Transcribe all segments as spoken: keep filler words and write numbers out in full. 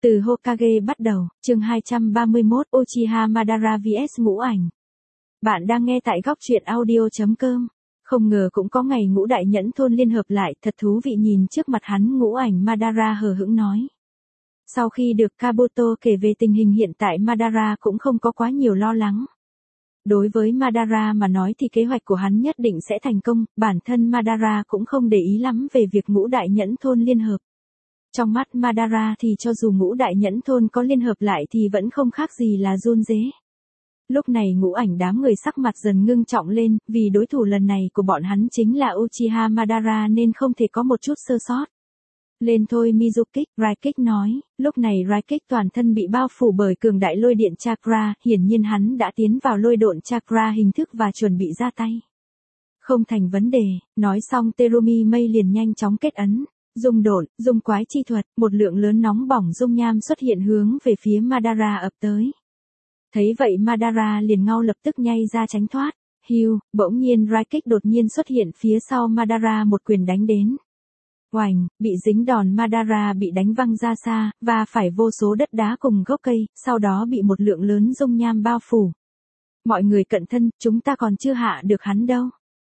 Từ Hokage bắt đầu, chương hai trăm ba mươi mốt Uchiha Madara vs Ngũ Ảnh. Bạn đang nghe tại góc truyện audio chấm com. Không ngờ cũng có ngày Ngũ Đại Nhẫn Thôn liên hợp lại, thật thú vị. Nhìn trước mặt hắn, Ngũ Ảnh Madara hờ hững nói. Sau khi được Kabuto kể về tình hình hiện tại, Madara cũng không có quá nhiều lo lắng. Đối với Madara mà nói thì kế hoạch của hắn nhất định sẽ thành công, bản thân Madara cũng không để ý lắm về việc Ngũ Đại Nhẫn Thôn liên hợp. Trong mắt Madara thì cho dù Ngũ Đại Nhẫn Thôn có liên hợp lại thì vẫn không khác gì là run rế. Lúc này Ngũ Ảnh đám người sắc mặt dần ngưng trọng lên, vì đối thủ lần này của bọn hắn chính là Uchiha Madara nên không thể có một chút sơ sót. Lên thôi Mizukik, Raikik nói. Lúc này Raikik toàn thân bị bao phủ bởi cường đại lôi điện chakra, hiển nhiên hắn đã tiến vào lôi độn chakra hình thức và chuẩn bị ra tay. Không thành vấn đề, nói xong Terumi Mây liền nhanh chóng kết ấn. Dung độn, dung quái chi thuật, một lượng lớn nóng bỏng dung nham xuất hiện hướng về phía Madara ập tới. Thấy vậy Madara liền ngao lập tức nhay ra tránh thoát. Hiu, bỗng nhiên Raikik đột nhiên xuất hiện phía sau Madara một quyền đánh đến. Oành, bị dính đòn Madara bị đánh văng ra xa, và phải vô số đất đá cùng gốc cây, sau đó bị một lượng lớn dung nham bao phủ. Mọi người cận thân, chúng ta còn chưa hạ được hắn đâu.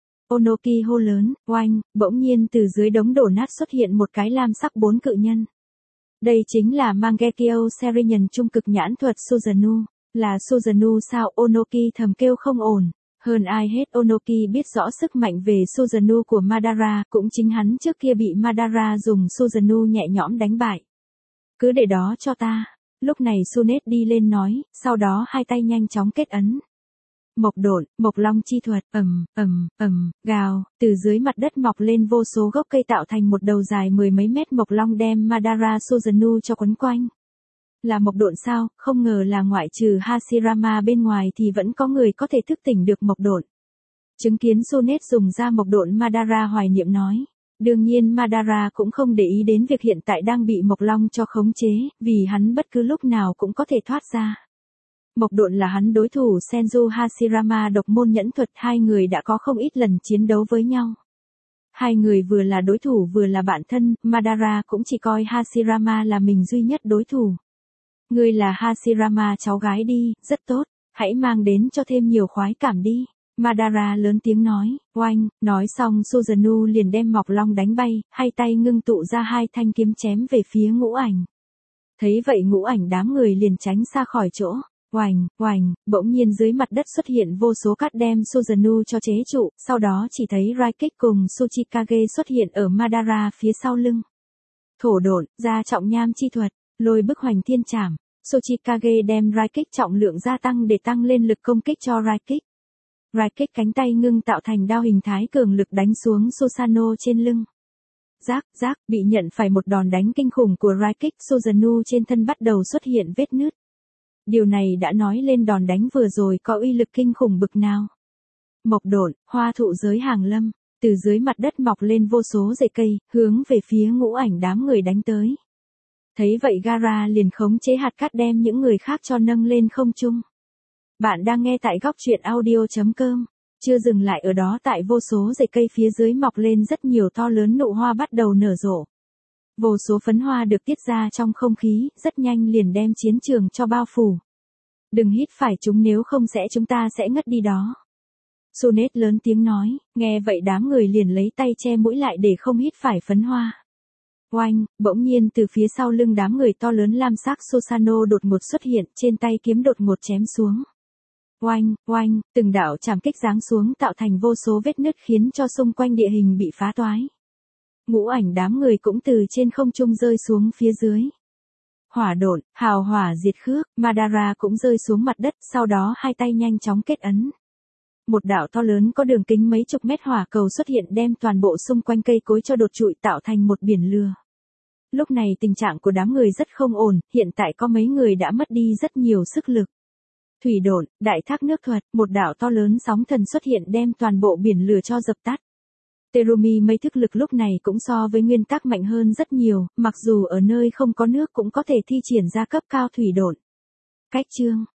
Onoki hô lớn, oanh, bỗng nhiên từ dưới đống đổ nát xuất hiện một cái lam sắc bốn cự nhân. Đây chính là Mangekyo Serinhân trung cực nhãn thuật Susanoo. Là Susanoo sao? Onoki thầm kêu không ổn. Hơn ai hết Onoki biết rõ sức mạnh về Susanoo của Madara, cũng chính hắn trước kia bị Madara dùng Susanoo nhẹ nhõm đánh bại. Cứ để đó cho ta. Lúc này Sunet đi lên nói, sau đó hai tay nhanh chóng kết ấn. Mộc độn, mộc long chi thuật, ầm, ầm, ầm, gào, từ dưới mặt đất mọc lên vô số gốc cây tạo thành một đầu dài mười mấy mét mộc long đem Madara Susanoo cho quấn quanh. Là mộc độn sao? Không ngờ là ngoại trừ Hashirama bên ngoài thì vẫn có người có thể thức tỉnh được mộc độn. Chứng kiến Sunet dùng ra mộc độn, Madara hoài niệm nói. Đương nhiên Madara cũng không để ý đến việc hiện tại đang bị mộc long cho khống chế, vì hắn bất cứ lúc nào cũng có thể thoát ra. Mộc độn là hắn đối thủ Senju Hashirama độc môn nhẫn thuật, hai người đã có không ít lần chiến đấu với nhau. Hai người vừa là đối thủ vừa là bạn thân, Madara cũng chỉ coi Hashirama là mình duy nhất đối thủ. Ngươi là Hashirama cháu gái đi, rất tốt, hãy mang đến cho thêm nhiều khoái cảm đi. Madara lớn tiếng nói, oanh, nói xong Susanoo liền đem mộc long đánh bay, hai tay ngưng tụ ra hai thanh kiếm chém về phía Ngũ Ảnh. Thấy vậy Ngũ Ảnh đám người liền tránh xa khỏi chỗ. Oành, oành, bỗng nhiên dưới mặt đất xuất hiện vô số cát đem Susanoo cho chế trụ, sau đó chỉ thấy Raikik cùng Tsuchikage xuất hiện ở Madara phía sau lưng. Thổ độn, ra trọng nham chi thuật, lôi bức hoành thiên trảm. Tsuchikage đem Raikik trọng lượng gia tăng để tăng lên lực công kích cho Raikik. Raikik cánh tay ngưng tạo thành đao hình thái cường lực đánh xuống Susanoo trên lưng. Rác, rác, bị nhận phải một đòn đánh kinh khủng của Raikik, Susanoo trên thân bắt đầu xuất hiện vết nứt. Điều này đã nói lên đòn đánh vừa rồi có uy lực kinh khủng bực nào. Mộc độn, hoa thụ giới hàng lâm, từ dưới mặt đất mọc lên vô số rễ cây, hướng về phía Ngũ Ảnh đám người đánh tới. Thấy vậy Gaara liền khống chế hạt cát đem những người khác cho nâng lên không trung. Bạn đang nghe tại góc truyện audio chấm com. Chưa dừng lại ở đó, tại vô số rễ cây phía dưới mọc lên rất nhiều to lớn nụ hoa bắt đầu nở rộ. Vô số phấn hoa được tiết ra trong không khí, rất nhanh liền đem chiến trường cho bao phủ. Đừng hít phải chúng, nếu không sẽ chúng ta sẽ ngất đi đó. Sunet lớn tiếng nói, nghe vậy đám người liền lấy tay che mũi lại để không hít phải phấn hoa. Oanh, bỗng nhiên từ phía sau lưng đám người to lớn lam sắc Susanoo đột ngột xuất hiện, trên tay kiếm đột ngột chém xuống. Oanh, oanh, từng đạo chảm kích giáng xuống tạo thành vô số vết nứt khiến cho xung quanh địa hình bị phá toái. Ngũ Ảnh đám người cũng từ trên không trung rơi xuống phía dưới. Hỏa độn, hào hỏa diệt khước, Madara cũng rơi xuống mặt đất, sau đó hai tay nhanh chóng kết ấn. Một đạo to lớn có đường kính mấy chục mét hỏa cầu xuất hiện đem toàn bộ xung quanh cây cối cho đột trụi tạo thành một biển lửa. Lúc này tình trạng của đám người rất không ổn, hiện tại có mấy người đã mất đi rất nhiều sức lực. Thủy độn, đại thác nước thuật, một đạo to lớn sóng thần xuất hiện đem toàn bộ biển lửa cho dập tắt. Terumi Mây thức lực lúc này cũng so với nguyên tắc mạnh hơn rất nhiều, mặc dù ở nơi không có nước cũng có thể thi triển ra cấp cao thủy độn. Cách chương